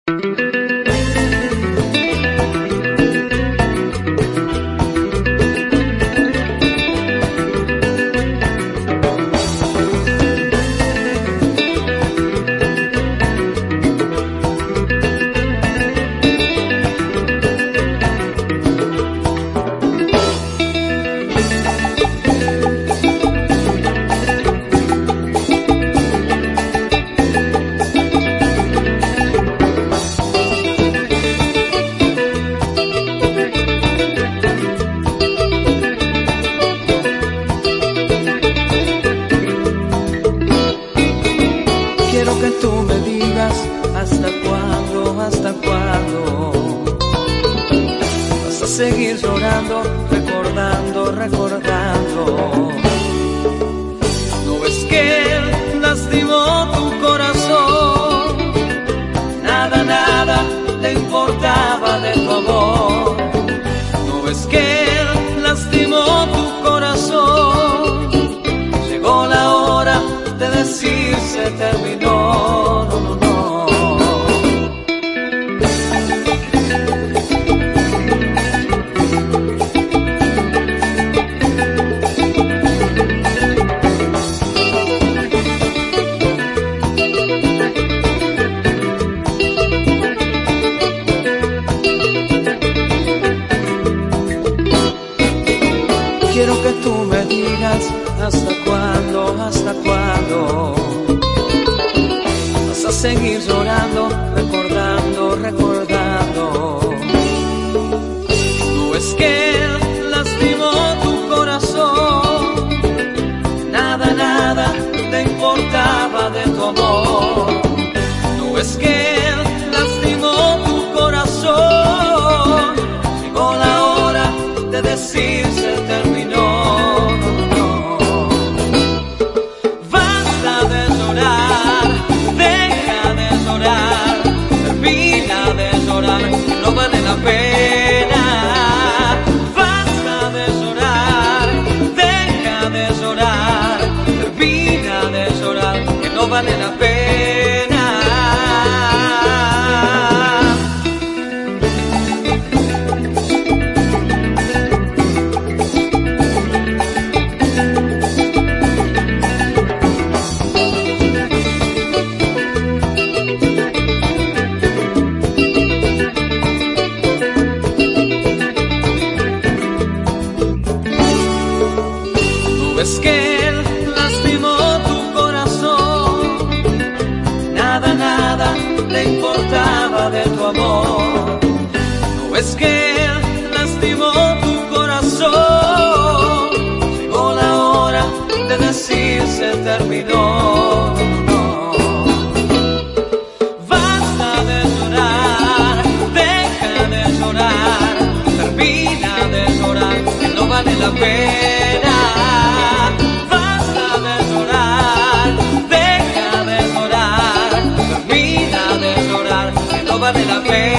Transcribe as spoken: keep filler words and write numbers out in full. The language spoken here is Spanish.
Quiero que tú me digas hasta cuándo, hasta cuándo vas a seguir llorando, recordando, recordando. ¿No ves que él lastimó tu corazón? Nada, nada le importaba de tu amor. ¿No ves que él lastimó tu corazón? Llegó la hora de decir se terminó, no, no, no. Quiero que tú me digas hasta cuándo, hasta cuándo vas a seguir llorando, recordando, recordando. No es que él lastimó tu corazón, nada, nada le importaba de tu amor. No es que él lastimó tu corazón, llegó la hora de decir se terminó. No vale la pena, basta de llorar, deja de llorar, termina de llorar, que no vale la pena. Es que él lastimó tu corazón, nada, nada le importaba de tu amor. No es que él lastimó tu corazón, llegó la hora de decir se terminó. No. Basta de llorar, deja de llorar, termina de llorar, que no vale la pena. Vale la pena.